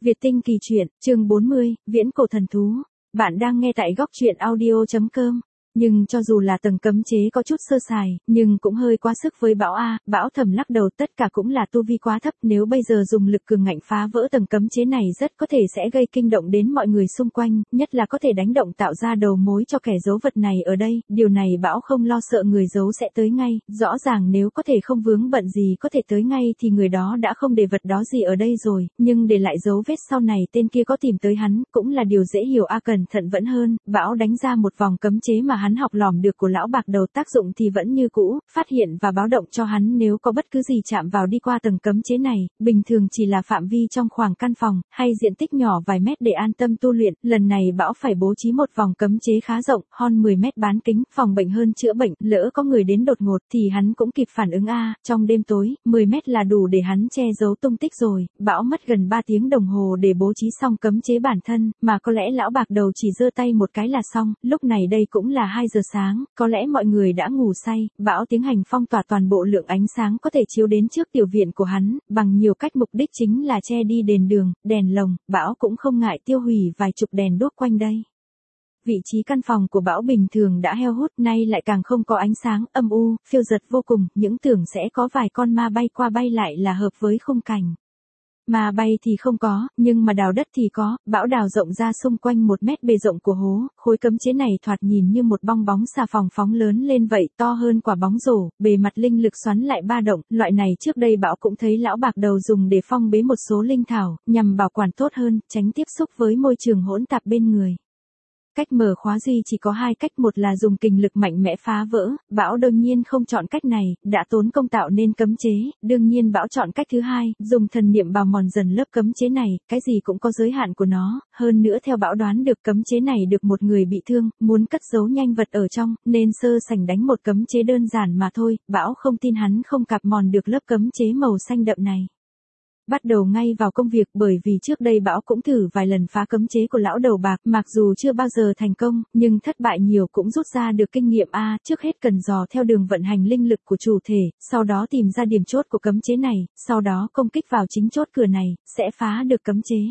Việt Tinh Kỳ Truyện, chương 40, Viễn Cổ Thần Thú. Bạn đang nghe tại góc truyện audio.com. Nhưng cho dù là tầng cấm chế có chút sơ sài, nhưng cũng hơi quá sức với Bão A. Bão thầm lắc đầu, tất cả cũng là tu vi quá thấp, nếu bây giờ dùng lực cường ngạnh phá vỡ tầng cấm chế này rất có thể sẽ gây kinh động đến mọi người xung quanh, nhất là có thể đánh động tạo ra đầu mối cho kẻ giấu vật này ở đây. Điều này Bão không lo sợ người giấu sẽ tới ngay, rõ ràng nếu có thể không vướng bận gì có thể tới ngay thì người đó đã không để vật đó gì ở đây rồi, nhưng để lại dấu vết sau này tên kia có tìm tới hắn cũng là điều dễ hiểu. Cẩn thận vẫn hơn. Bão đánh ra một vòng cấm chế mà hắn học lỏm được của lão bạc đầu, tác dụng thì vẫn như cũ, phát hiện và báo động cho hắn nếu có bất cứ gì chạm vào đi qua tầng cấm chế này, bình thường chỉ là phạm vi trong khoảng căn phòng, hay diện tích nhỏ vài mét để an tâm tu luyện, lần này Bão phải bố trí một vòng cấm chế khá rộng, hơn 10 mét bán kính, phòng bệnh hơn chữa bệnh, lỡ có người đến đột ngột thì hắn cũng kịp phản ứng trong đêm tối, 10 mét là đủ để hắn che giấu tung tích rồi. Bão mất gần 3 tiếng đồng hồ để bố trí xong cấm chế bản thân, mà có lẽ lão bạc đầu chỉ giơ tay một cái là xong, lúc này đây cũng là 2 giờ sáng, có lẽ mọi người đã ngủ say. Bão tiến hành phong tỏa toàn bộ lượng ánh sáng có thể chiếu đến trước tiểu viện của hắn, bằng nhiều cách, mục đích chính là che đi đèn đường, đèn lồng. Bão cũng không ngại tiêu hủy vài chục đèn đuốc quanh đây. Vị trí căn phòng của Bão bình thường đã heo hút, nay lại càng không có ánh sáng, âm u, phiêu dật vô cùng, những tưởng sẽ có vài con ma bay qua bay lại là hợp với khung cảnh. Mà bay thì không có, nhưng mà đào đất thì có. Bão đào rộng ra xung quanh 1 mét bề rộng của hố, khối cấm chế này thoạt nhìn như một bong bóng xà phòng phóng lớn lên vậy, to hơn quả bóng rổ, bề mặt linh lực xoắn lại ba động, loại này trước đây Bão cũng thấy lão bạc đầu dùng để phong bế một số linh thảo, nhằm bảo quản tốt hơn, tránh tiếp xúc với môi trường hỗn tạp bên người. Cách mở khóa duy chỉ có 2 cách, một là dùng kình lực mạnh mẽ phá vỡ. Bão đương nhiên không chọn cách này, đã tốn công tạo nên cấm chế, đương nhiên Bão chọn cách thứ hai, dùng thần niệm bào mòn dần lớp cấm chế này, cái gì cũng có giới hạn của nó, hơn nữa theo Bão đoán được cấm chế này được một người bị thương, muốn cất giấu nhanh vật ở trong, nên sơ sảnh đánh một cấm chế đơn giản mà thôi. Bão không tin hắn không cạp mòn được lớp cấm chế màu xanh đậm này. Bắt đầu ngay vào công việc, bởi vì trước đây Bão cũng thử vài lần phá cấm chế của lão đầu bạc, mặc dù chưa bao giờ thành công, nhưng thất bại nhiều cũng rút ra được kinh nghiệm. Trước hết cần dò theo đường vận hành linh lực của chủ thể, sau đó tìm ra điểm chốt của cấm chế này, sau đó công kích vào chính chốt cửa này, sẽ phá được cấm chế.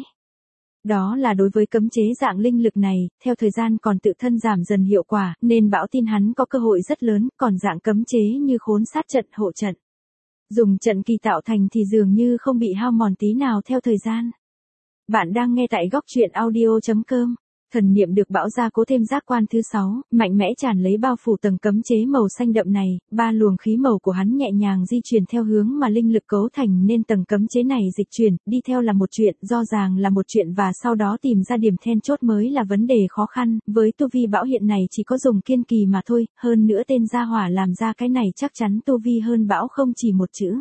Đó là đối với cấm chế dạng linh lực này, theo thời gian còn tự thân giảm dần hiệu quả, nên Bão tin hắn có cơ hội rất lớn, còn dạng cấm chế như khốn sát trận, hộ trận, dùng trận kỳ tạo thành thì dường như không bị hao mòn tí nào theo thời gian. Bạn đang nghe tại góc truyện audio.com. Thần niệm được Bão gia cố thêm giác quan thứ 6, mạnh mẽ tràn lấy bao phủ tầng cấm chế màu xanh đậm này, 3 luồng khí màu của hắn nhẹ nhàng di chuyển theo hướng mà linh lực cấu thành nên tầng cấm chế này dịch chuyển, đi theo là một chuyện, do ràng là một chuyện, và sau đó tìm ra điểm then chốt mới là vấn đề khó khăn. Với tu vi Bão hiện này chỉ có dùng kiên kỳ mà thôi, hơn nữa tên gia hỏa làm ra cái này chắc chắn tu vi hơn Bão không chỉ một chữ.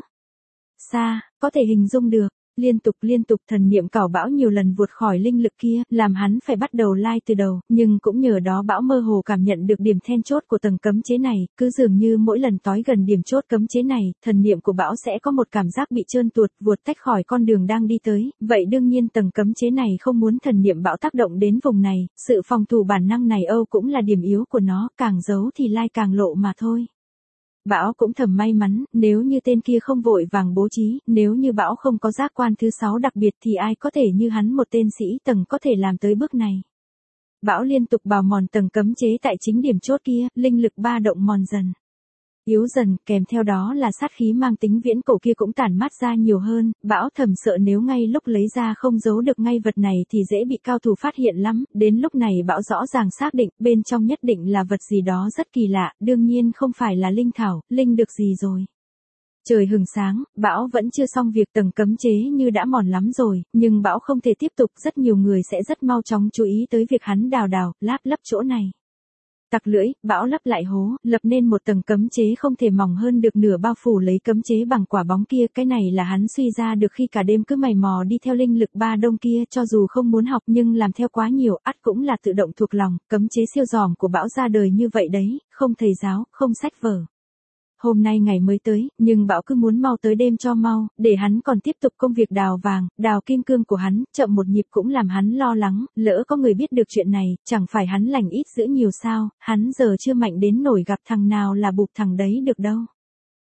Xa, có thể hình dung được. Liên tục thần niệm cào Bão nhiều lần vụt khỏi linh lực kia, làm hắn phải bắt đầu lai từ đầu, nhưng cũng nhờ đó Bão mơ hồ cảm nhận được điểm then chốt của tầng cấm chế này, cứ dường như mỗi lần tới gần điểm chốt cấm chế này, thần niệm của Bão sẽ có một cảm giác bị trơn tuột, vụt tách khỏi con đường đang đi tới, vậy đương nhiên tầng cấm chế này không muốn thần niệm Bão tác động đến vùng này, sự phòng thủ bản năng này cũng là điểm yếu của nó, càng giấu thì lai càng lộ mà thôi. Bão cũng thầm may mắn, nếu như tên kia không vội vàng bố trí, nếu như Bão không có giác quan thứ 6 đặc biệt thì ai có thể như hắn một tên sĩ tầng có thể làm tới bước này. Bão liên tục bào mòn tầng cấm chế tại chính điểm chốt kia, linh lực ba động mòn dần, yếu dần, kèm theo đó là sát khí mang tính viễn cổ kia cũng tản mát ra nhiều hơn. Bão thầm sợ nếu ngay lúc lấy ra không giấu được ngay vật này thì dễ bị cao thủ phát hiện lắm, đến lúc này Bão rõ ràng xác định, bên trong nhất định là vật gì đó rất kỳ lạ, đương nhiên không phải là linh thảo, linh được gì rồi. Trời hừng sáng, Bão vẫn chưa xong việc, tầng cấm chế như đã mòn lắm rồi, nhưng Bão không thể tiếp tục, rất nhiều người sẽ rất mau chóng chú ý tới việc hắn đào lấp chỗ này. Tặc lưỡi, Bão lấp lại hố, lập nên một tầng cấm chế không thể mỏng hơn được nửa, bao phủ lấy cấm chế bằng quả bóng kia, cái này là hắn suy ra được khi cả đêm cứ mày mò đi theo linh lực ba đông kia, cho dù không muốn học nhưng làm theo quá nhiều, ắt cũng là tự động thuộc lòng, cấm chế siêu dòm của Bão ra đời như vậy đấy, không thầy giáo, không sách vở. Hôm nay ngày mới tới, nhưng Bão cứ muốn mau tới đêm cho mau, để hắn còn tiếp tục công việc đào vàng, đào kim cương của hắn, chậm một nhịp cũng làm hắn lo lắng, lỡ có người biết được chuyện này, chẳng phải hắn lành ít giữ nhiều sao, hắn giờ chưa mạnh đến nổi gặp thằng nào là bụp thằng đấy được đâu.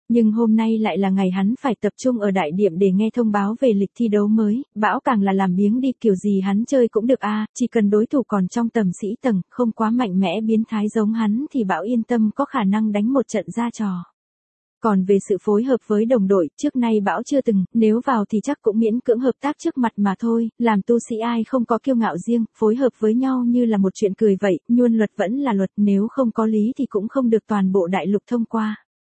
Nhưng hôm nay lại là ngày hắn phải tập trung ở đại điểm để nghe thông báo về lịch thi đấu mới, Bão càng là làm biếng đi, kiểu gì hắn chơi cũng được a, chỉ cần đối thủ còn trong tầm sĩ tầng, không quá mạnh mẽ biến thái giống hắn thì Bão yên tâm có khả năng đánh một trận ra trò. Còn về sự phối hợp với đồng đội, trước nay Bão chưa từng, nếu vào thì chắc cũng miễn cưỡng hợp tác trước mặt mà thôi, làm tu sĩ ai không có kiêu ngạo riêng, phối hợp với nhau như là một chuyện cười vậy, nhuần luật vẫn là luật, nếu không có lý thì cũng không được toàn bộ đại lục thông qua.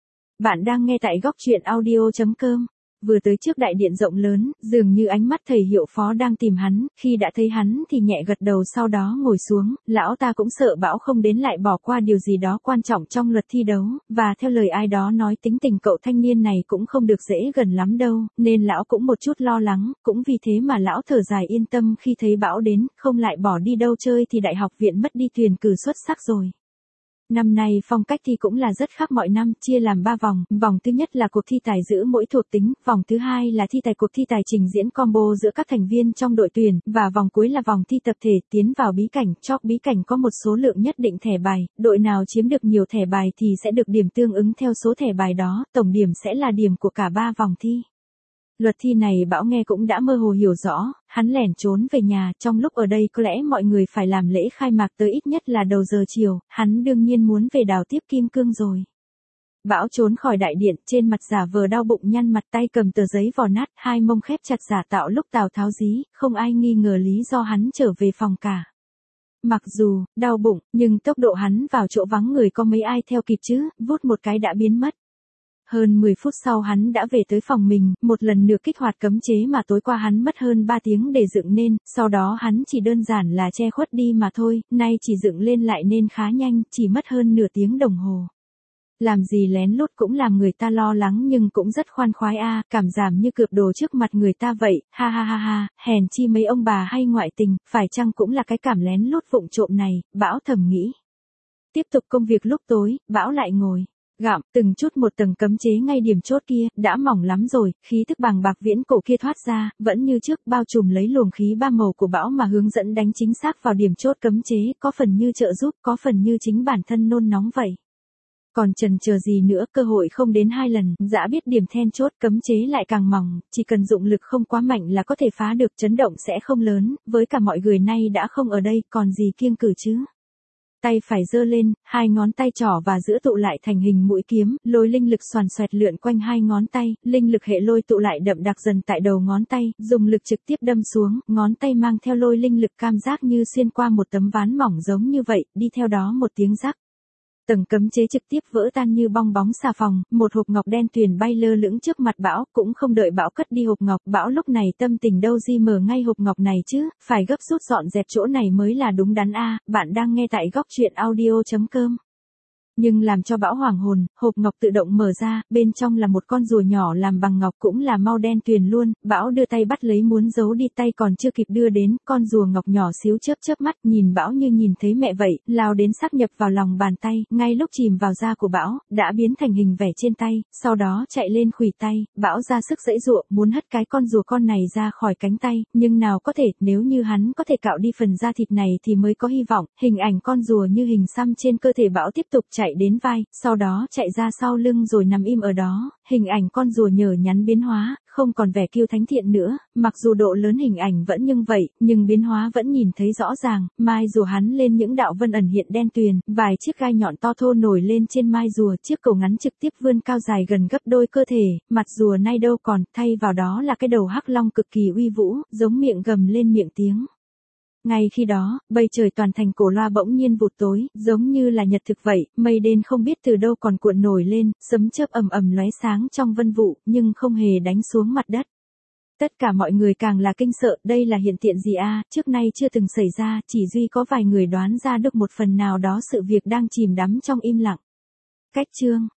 Bạn đang nghe tại góc truyện audio.com. Vừa tới trước đại điện rộng lớn, dường như ánh mắt thầy hiệu phó đang tìm hắn, khi đã thấy hắn thì nhẹ gật đầu sau đó ngồi xuống, lão ta cũng sợ Bão không đến lại bỏ qua điều gì đó quan trọng trong luật thi đấu, và theo lời ai đó nói tính tình cậu thanh niên này cũng không được dễ gần lắm đâu, nên lão cũng một chút lo lắng, cũng vì thế mà lão thở dài yên tâm khi thấy Bão đến, không lại bỏ đi đâu chơi thì đại học viện mất đi tuyển cử xuất sắc rồi. Năm nay phong cách thi cũng là rất khác mọi năm, chia làm 3 vòng, vòng thứ nhất là cuộc thi tài giữ mỗi thuộc tính, vòng thứ hai là thi tài cuộc thi tài trình diễn combo giữa các thành viên trong đội tuyển, và vòng cuối là vòng thi tập thể tiến vào bí cảnh, chóp bí cảnh có một số lượng nhất định thẻ bài, đội nào chiếm được nhiều thẻ bài thì sẽ được điểm tương ứng theo số thẻ bài đó, tổng điểm sẽ là điểm của cả 3 vòng thi. Luật thi này Bão nghe cũng đã mơ hồ hiểu rõ, hắn lẻn trốn về nhà, trong lúc ở đây có lẽ mọi người phải làm lễ khai mạc tới ít nhất là đầu giờ chiều, hắn đương nhiên muốn về đào tiếp kim cương rồi. Bão trốn khỏi đại điện, trên mặt giả vờ đau bụng nhăn mặt, tay cầm tờ giấy vò nát, hai mông khép chặt giả tạo lúc Tào Tháo dí, không ai nghi ngờ lý do hắn trở về phòng cả. Mặc dù, đau bụng, nhưng tốc độ hắn vào chỗ vắng người có mấy ai theo kịp chứ, vút một cái đã biến mất. Hơn 10 phút sau hắn đã về tới phòng mình, một lần nữa kích hoạt cấm chế mà tối qua hắn mất hơn 3 tiếng để dựng nên, sau đó hắn chỉ đơn giản là che khuất đi mà thôi, nay chỉ dựng lên lại nên khá nhanh, chỉ mất hơn nửa tiếng đồng hồ. Làm gì lén lút cũng làm người ta lo lắng nhưng cũng rất khoan khoái a, cảm giảm như cướp đồ trước mặt người ta vậy, ha ha ha ha, hèn chi mấy ông bà hay ngoại tình, phải chăng cũng là cái cảm lén lút vụng trộm này, Bão thầm nghĩ. Tiếp tục công việc lúc tối, Bão lại ngồi gặm từng chút một tầng cấm chế ngay điểm chốt kia, đã mỏng lắm rồi, khí thức bàng bạc viễn cổ kia thoát ra, vẫn như trước bao trùm lấy luồng khí ba màu của Bão mà hướng dẫn đánh chính xác vào điểm chốt cấm chế, có phần như trợ giúp, có phần như chính bản thân nôn nóng vậy. Còn chần chờ gì nữa, cơ hội không đến 2 lần, dã biết điểm then chốt cấm chế lại càng mỏng, chỉ cần dụng lực không quá mạnh là có thể phá được, chấn động sẽ không lớn, với cả mọi người nay đã không ở đây, còn gì kiêng cử chứ. Tay phải giơ lên, hai ngón tay trỏ và giữa tụ lại thành hình mũi kiếm, lôi linh lực xoàn xoẹt lượn quanh hai ngón tay, linh lực hệ lôi tụ lại đậm đặc dần tại đầu ngón tay, dùng lực trực tiếp đâm xuống, ngón tay mang theo lôi linh lực cảm giác như xuyên qua một tấm ván mỏng giống như vậy, đi theo đó một tiếng rắc. Tầng cấm chế trực tiếp vỡ tan như bong bóng xà phòng, một hộp ngọc đen tuyền bay lơ lửng trước mặt Bão, cũng không đợi Bão cất đi hộp ngọc, Bão lúc này tâm tình đâu di mở ngay hộp ngọc này chứ, phải gấp rút dọn dẹp chỗ này mới là đúng đắn a. Bạn đang nghe tại góc truyện audio.com. Nhưng làm cho Bão hoàng hồn, hộp ngọc tự động mở ra, bên trong là một con rùa nhỏ làm bằng ngọc cũng là màu đen tuyền luôn, Bão đưa tay bắt lấy muốn giấu đi, tay còn chưa kịp đưa đến, con rùa ngọc nhỏ xíu chớp chớp mắt, nhìn Bão như nhìn thấy mẹ vậy, lao đến sáp nhập vào lòng bàn tay, ngay lúc chìm vào da của Bão, đã biến thành hình vẻ trên tay, sau đó chạy lên khuỷu tay, Bão ra sức giãy giụa, muốn hất cái con rùa con này ra khỏi cánh tay, nhưng nào có thể, nếu như hắn có thể cạo đi phần da thịt này thì mới có hy vọng, hình ảnh con rùa như hình xăm trên cơ thể Bão tiếp tục chạy đến vai, sau đó chạy ra sau lưng rồi nằm im ở đó, hình ảnh con rùa nhờ nhắn biến hóa, không còn vẻ kiêu thánh thiện nữa, mặc dù độ lớn hình ảnh vẫn như vậy, nhưng biến hóa vẫn nhìn thấy rõ ràng, mai rùa hắn lên những đạo vân ẩn hiện đen tuyền, vài chiếc gai nhọn to thô nổi lên trên mai rùa, chiếc cổ ngắn trực tiếp vươn cao dài gần gấp đôi cơ thể, mặt rùa nay đâu còn, thay vào đó là cái đầu hắc long cực kỳ uy vũ, giống miệng gầm lên miệng tiếng. Ngay khi đó, bầu trời toàn thành Cổ Loa bỗng nhiên vụt tối, giống như là nhật thực vậy, mây đen không biết từ đâu còn cuộn nổi lên, sấm chớp ầm ầm lóe sáng trong vân vụ, nhưng không hề đánh xuống mặt đất. Tất cả mọi người càng là kinh sợ, đây là hiện tượng gì a, trước nay chưa từng xảy ra, chỉ duy có vài người đoán ra được một phần nào đó sự việc đang chìm đắm trong im lặng. Cách chương